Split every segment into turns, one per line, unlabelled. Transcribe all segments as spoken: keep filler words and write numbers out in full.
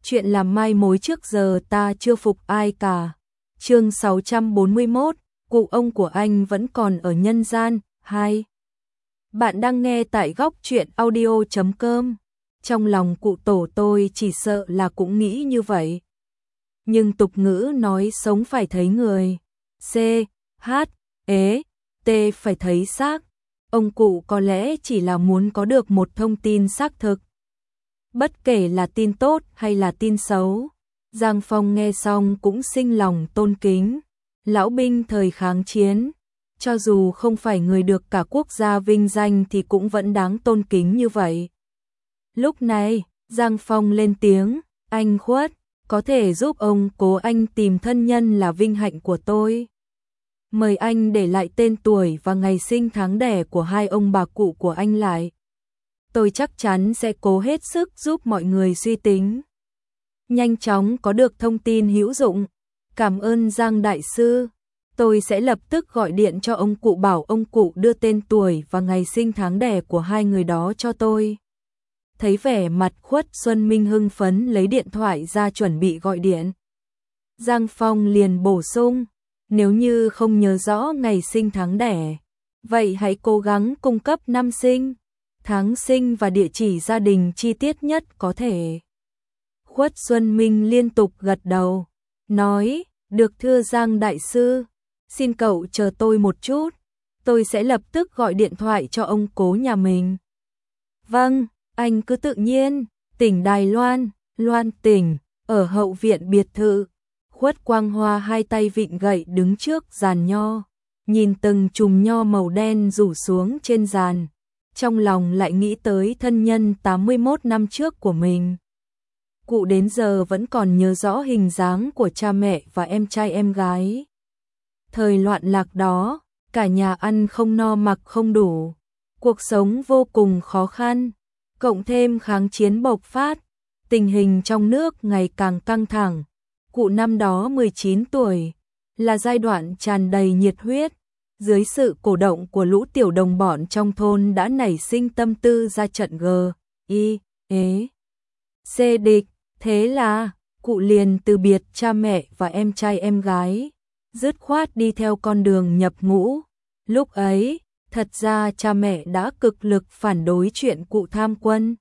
chuyện làm mai mối trước giờ ta chưa phục ai cả. Chương sáu trăm bốn mươi mốt, cụ ông của anh vẫn còn ở nhân gian. Hai. Bạn đang nghe tại góc truyện audio chấm com. Trong lòng cụ tổ tôi chỉ sợ là cũng nghĩ như vậy. Nhưng tục ngữ nói sống phải thấy người. C, H, E, T phải thấy xác. Ông cụ có lẽ chỉ là muốn có được một thông tin xác thực. Bất kể là tin tốt hay là tin xấu, Giang Phong nghe xong cũng sinh lòng tôn kính. Lão binh thời kháng chiến, cho dù không phải người được cả quốc gia vinh danh thì cũng vẫn đáng tôn kính như vậy. Lúc này, Giang Phong lên tiếng, anh Khuất, có thể giúp ông cố anh tìm thân nhân là vinh hạnh của tôi. Mời anh để lại tên tuổi và ngày sinh tháng đẻ của hai ông bà cụ của anh lại. Tôi chắc chắn sẽ cố hết sức giúp mọi người suy tính. Nhanh chóng có được thông tin hữu dụng. Cảm ơn Giang Đại Sư. Tôi sẽ lập tức gọi điện cho ông cụ bảo ông cụ đưa tên tuổi và ngày sinh tháng đẻ của hai người đó cho tôi. Thấy vẻ mặt Khuất Xuân Minh hưng phấn lấy điện thoại ra chuẩn bị gọi điện. Giang Phong liền bổ sung, nếu như không nhớ rõ ngày sinh tháng đẻ, vậy hãy cố gắng cung cấp năm sinh, tháng sinh và địa chỉ gia đình chi tiết nhất có thể. Khuất Xuân Minh liên tục gật đầu, nói, được thưa Giang Đại Sư, xin cậu chờ tôi một chút, tôi sẽ lập tức gọi điện thoại cho ông cố nhà mình. Vâng, anh cứ tự nhiên. Tỉnh Đài Loan, Loan tỉnh, ở hậu viện biệt thự. Khuất Quang Hoa hai tay vịn gậy đứng trước giàn nho, nhìn từng chùm nho màu đen rủ xuống trên giàn, trong lòng lại nghĩ tới thân nhân tám mươi mốt năm trước của mình. Cụ đến giờ vẫn còn nhớ rõ hình dáng của cha mẹ và em trai em gái. Thời loạn lạc đó, cả nhà ăn không no mặc không đủ, cuộc sống vô cùng khó khăn, cộng thêm kháng chiến bộc phát, tình hình trong nước ngày càng căng thẳng. Cụ năm đó mười chín tuổi, là giai đoạn tràn đầy nhiệt huyết, dưới sự cổ động của lũ tiểu đồng bọn trong thôn đã nảy sinh tâm tư ra trận G, I, E, C địch, thế là cụ liền từ biệt cha mẹ và em trai em gái, dứt khoát đi theo con đường nhập ngũ. Lúc ấy, thật ra cha mẹ đã cực lực phản đối chuyện cụ tham quân.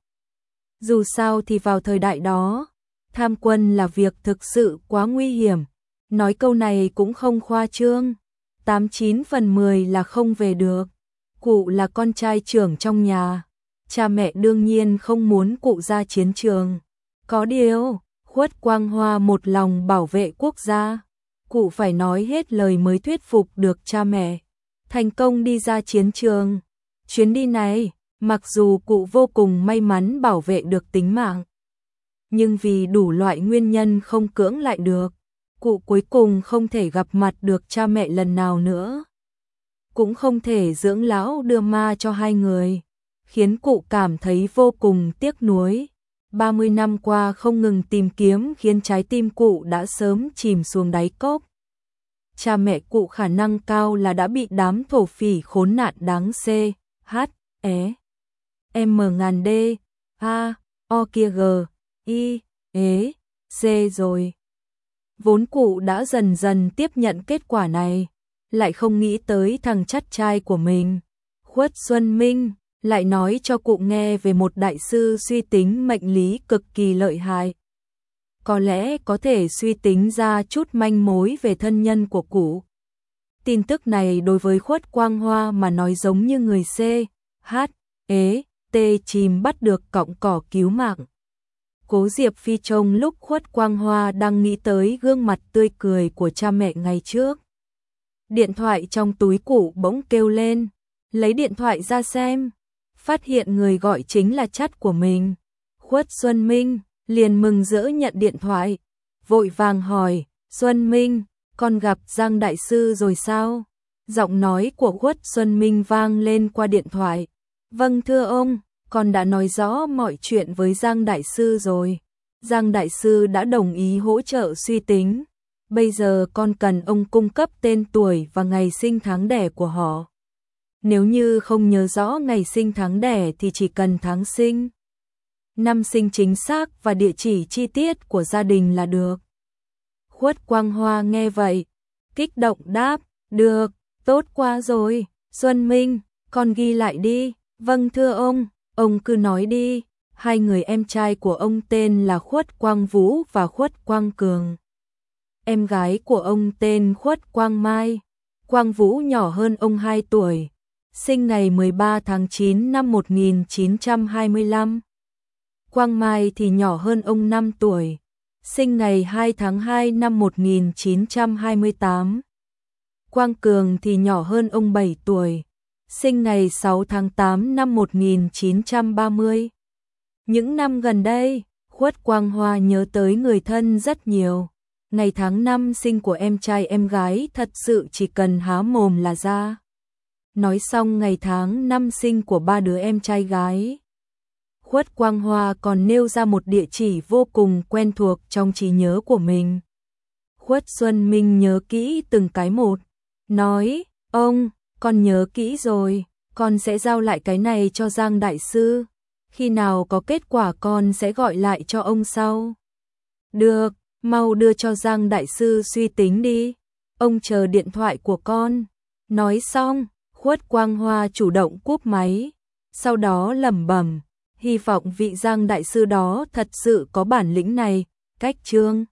Dù sao thì vào thời đại đó, tham quân là việc thực sự quá nguy hiểm, nói câu này cũng không khoa trương, tám chín phần mười là không về được. Cụ là con trai trưởng trong nhà, cha mẹ đương nhiên không muốn cụ ra chiến trường. Có điều, Khuất Quang Hoa một lòng bảo vệ quốc gia, cụ phải nói hết lời mới thuyết phục được cha mẹ, thành công đi ra chiến trường. Chuyến đi này, mặc dù cụ vô cùng may mắn bảo vệ được tính mạng, nhưng vì đủ loại nguyên nhân không cưỡng lại được, cụ cuối cùng không thể gặp mặt được cha mẹ lần nào nữa. Cũng không thể dưỡng lão đưa ma cho hai người, khiến cụ cảm thấy vô cùng tiếc nuối. ba mươi năm qua không ngừng tìm kiếm khiến trái tim cụ đã sớm chìm xuống đáy cốc. Cha mẹ cụ khả năng cao là đã bị đám thổ phỉ khốn nạn đáng C, H, E, M ngàn D, A, O kia G, I, E, C rồi. Vốn cụ đã dần dần tiếp nhận kết quả này, lại không nghĩ tới thằng chắt trai của mình, Khuất Xuân Minh, lại nói cho cụ nghe về một đại sư suy tính mệnh lý cực kỳ lợi hại. Có lẽ có thể suy tính ra chút manh mối về thân nhân của cụ. Tin tức này đối với Khuất Quang Hoa mà nói giống như người C, H, E, T chìm bắt được cọng cỏ cứu mạng. Cố Diệp Phi trông lúc Khuất Quang Hoa đang nghĩ tới gương mặt tươi cười của cha mẹ ngày trước. Điện thoại trong túi cụ bỗng kêu lên, lấy điện thoại ra xem, phát hiện người gọi chính là chắt của mình. Khuất Xuân Minh liền mừng rỡ nhận điện thoại, vội vàng hỏi, Xuân Minh, con gặp Giang Đại Sư rồi sao? Giọng nói của Khuất Xuân Minh vang lên qua điện thoại. Vâng thưa ông, con đã nói rõ mọi chuyện với Giang Đại Sư rồi. Giang Đại Sư đã đồng ý hỗ trợ suy tính. Bây giờ con cần ông cung cấp tên tuổi và ngày sinh tháng đẻ của họ. Nếu như không nhớ rõ ngày sinh tháng đẻ thì chỉ cần tháng sinh, năm sinh chính xác và địa chỉ chi tiết của gia đình là được. Khuất Quang Hoa nghe vậy, kích động đáp, được, tốt quá rồi, Xuân Minh, con ghi lại đi, vâng thưa ông, ông cứ nói đi. Hai người em trai của ông tên là Khuất Quang Vũ và Khuất Quang Cường. Em gái của ông tên Khuất Quang Mai. Quang Vũ nhỏ hơn ông hai tuổi, sinh ngày mười ba tháng chín năm một nghìn chín trăm hai mươi lăm. Quang Mai thì nhỏ hơn ông năm tuổi, sinh ngày hai tháng hai năm một nghìn chín trăm hai mươi tám. Quang Cường thì nhỏ hơn ông bảy tuổi, sinh ngày sáu tháng tám năm một nghìn chín trăm ba mươi. Những năm gần đây, Khuất Quang Hoa nhớ tới người thân rất nhiều. Ngày tháng năm sinh của em trai em gái thật sự chỉ cần há mồm là ra. Nói xong ngày tháng năm sinh của ba đứa em trai gái, Khuất Quang Hoa còn nêu ra một địa chỉ vô cùng quen thuộc trong trí nhớ của mình. Khuất Xuân Minh nhớ kỹ từng cái một, nói, ông, con nhớ kỹ rồi, con sẽ giao lại cái này cho Giang Đại Sư. Khi nào có kết quả con sẽ gọi lại cho ông sau. Được, mau đưa cho Giang Đại Sư suy tính đi, ông chờ điện thoại của con. Nói xong, Khuất Quang Hoa chủ động cúp máy, sau đó lẩm bẩm, hy vọng vị Giang Đại Sư đó thật sự có bản lĩnh này. Cách chương